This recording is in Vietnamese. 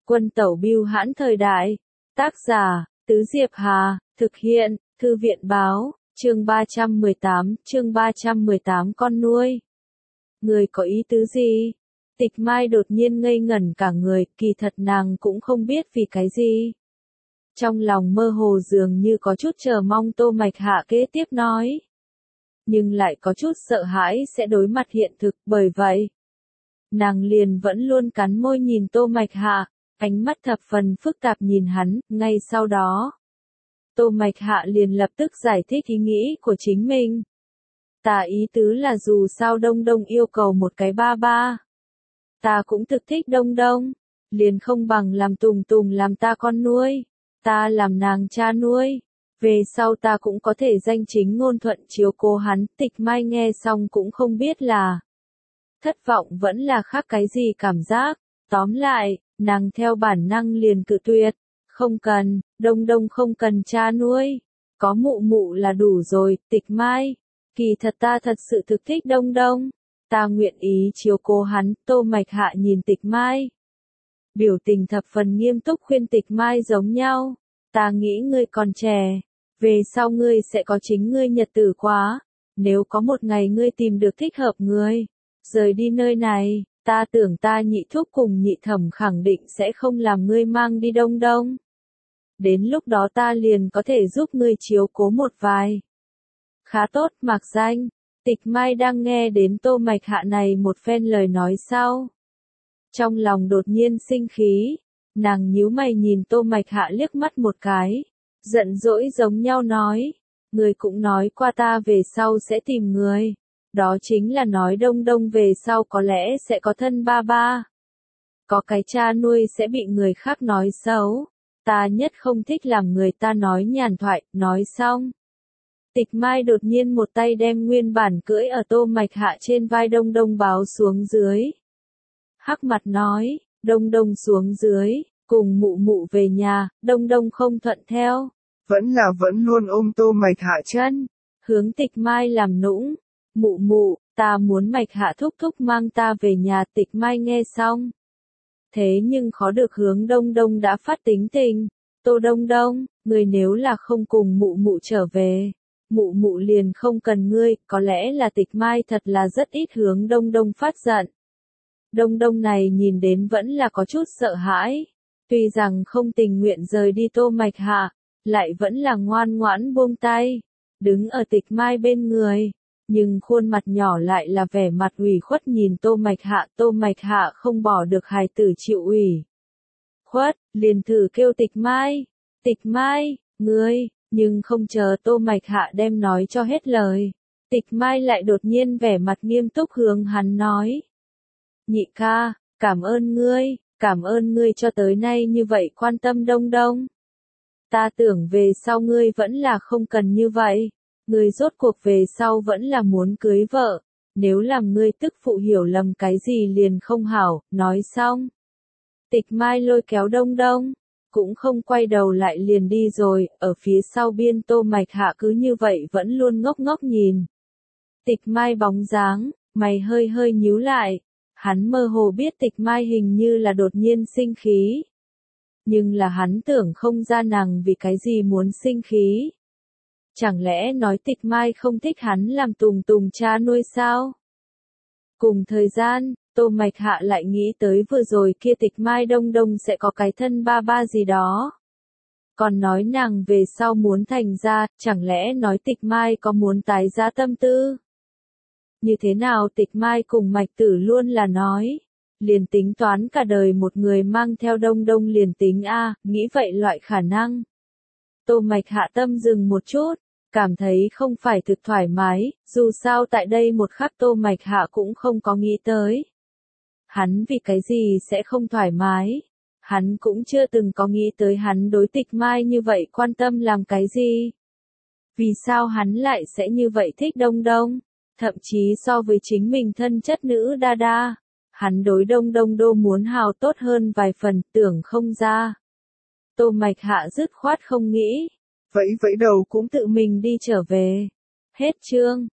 Quân tẩu bưu hãn thời đại. Tác giả, Tứ Diệp Hà, thực hiện, Thư viện báo, chương 318 con nuôi. Người có ý tứ gì? Tịch Mai đột nhiên ngây ngẩn cả người, kỳ thật nàng cũng không biết vì cái gì. Trong lòng mơ hồ dường như có chút chờ mong Tô Mạch Hạ kế tiếp nói. Nhưng lại có chút sợ hãi sẽ đối mặt hiện thực, bởi vậy. Nàng liền vẫn luôn cắn môi nhìn Tô Mạch Hạ, ánh mắt thập phần phức tạp nhìn hắn, ngay sau đó. Tô Mạch Hạ liền lập tức giải thích ý nghĩ của chính mình. Ta ý tứ là dù sao Đông Đông yêu cầu một cái ba ba. Ta cũng thực thích Đông Đông, liền không bằng làm Tùng Tùng làm ta con nuôi, ta làm nàng cha nuôi. Về sau ta cũng có thể danh chính ngôn thuận chiếu cố hắn. Tịch Mai nghe xong cũng không biết là thất vọng vẫn là khác cái gì cảm giác. Tóm lại, nàng theo bản năng liền cự tuyệt. Không cần, Đông Đông không cần cha nuôi. Có mụ mụ là đủ rồi. Tịch Mai, kỳ thật ta thật sự thực thích Đông Đông. Ta nguyện ý chiếu cố hắn. Tô Mạch Hạ nhìn Tịch Mai, biểu tình thập phần nghiêm túc khuyên Tịch Mai giống nhau. Ta nghĩ ngươi còn trẻ, về sau ngươi sẽ có chính ngươi nhật tử quá. Nếu có một ngày ngươi tìm được thích hợp người, rời đi nơi này, ta tưởng ta nhị thúc cùng nhị thẩm khẳng định sẽ không làm ngươi mang đi Đông Đông. Đến lúc đó ta liền có thể giúp ngươi chiếu cố một vài. Khá tốt. Mạc Danh, Tịch Mai đang nghe đến Tô Mạch Hạ này một phen lời nói sau. Trong lòng đột nhiên sinh khí, nàng nhíu mày nhìn Tô Mạch Hạ liếc mắt một cái, giận dỗi giống nhau nói, người cũng nói qua ta về sau sẽ tìm người, đó chính là nói Đông Đông về sau có lẽ sẽ có thân ba ba. Có cái cha nuôi sẽ bị người khác nói xấu, ta nhất không thích làm người ta nói nhàn thoại. Nói xong, Tịch Mai đột nhiên một tay đem nguyên bản cưỡi ở Tô Mạch Hạ trên vai Đông Đông báo xuống dưới. Hắc mặt nói, Đông Đông xuống dưới, cùng mụ mụ về nhà. Đông Đông không thuận theo, vẫn luôn ôm Tô Mạch Hạ chân, hướng Tịch Mai làm nũng. Mụ mụ, ta muốn Mạch Hạ thúc thúc mang ta về nhà. Tịch Mai nghe xong, thế nhưng khó được hướng Đông Đông đã phát tính tình. Tô Đông Đông, người nếu là không cùng mụ mụ trở về, mụ mụ liền không cần ngươi. Có lẽ là Tịch Mai thật là rất ít hướng Đông Đông phát giận. Đông Đông này nhìn đến vẫn là có chút sợ hãi. Tuy rằng không tình nguyện rời đi Tô Mạch Hạ, lại vẫn là ngoan ngoãn buông tay, đứng ở Tịch Mai bên người. Nhưng khuôn mặt nhỏ lại là vẻ mặt ủy khuất nhìn Tô Mạch Hạ. Tô Mạch Hạ không bỏ được hài tử chịu ủy khuất, liền thử kêu Tịch Mai. Tịch Mai, ngươi, nhưng không chờ Tô Mạch Hạ đem nói cho hết lời. Tịch Mai lại đột nhiên vẻ mặt nghiêm túc hướng hắn nói. Nhị ca, cảm ơn ngươi cho tới nay như vậy quan tâm Đông Đông. Ta tưởng về sau ngươi vẫn là không cần như vậy. Ngươi rốt cuộc về sau vẫn là muốn cưới vợ. Nếu làm ngươi tức phụ hiểu lầm cái gì liền không hảo. Nói xong, Tịch Mai lôi kéo Đông Đông, cũng không quay đầu lại liền đi rồi. Ở phía sau biên Tô Mạch Hạ cứ như vậy vẫn luôn ngốc ngốc nhìn Tịch Mai bóng dáng, mày hơi hơi nhíu lại. Hắn mơ hồ biết Tịch Mai hình như là đột nhiên sinh khí. Nhưng là hắn tưởng không ra nàng vì cái gì muốn sinh khí. Chẳng lẽ nói Tịch Mai không thích hắn làm Tùng Tùng cha nuôi sao? Cùng thời gian, Tô Mạch Hạ lại nghĩ tới vừa rồi kia Tịch Mai Đông Đông sẽ có cái thân ba ba gì đó. Còn nói nàng về sau muốn thành ra, chẳng lẽ nói Tịch Mai có muốn tái giá tâm tư? Như thế nào Tịch Mai cùng Mạch Tử luôn là nói, liền tính toán cả đời một người mang theo Đông Đông liền tính a, nghĩ vậy loại khả năng. Tô Mạch Hạ tâm dừng một chút, cảm thấy không phải thực thoải mái, dù sao tại đây một khắc Tô Mạch Hạ cũng không có nghĩ tới. Hắn vì cái gì sẽ không thoải mái? Hắn cũng chưa từng có nghĩ tới hắn đối Tịch Mai như vậy quan tâm làm cái gì? Vì sao hắn lại sẽ như vậy thích Đông Đông? Thậm chí so với chính mình thân chất nữ đa đa, hắn đối Đông Đông đô muốn hào tốt hơn vài phần, tưởng không ra. Tô Mạch Hạ dứt khoát không nghĩ, vẫy vẫy đầu cũng tự mình đi trở về. Hết chương.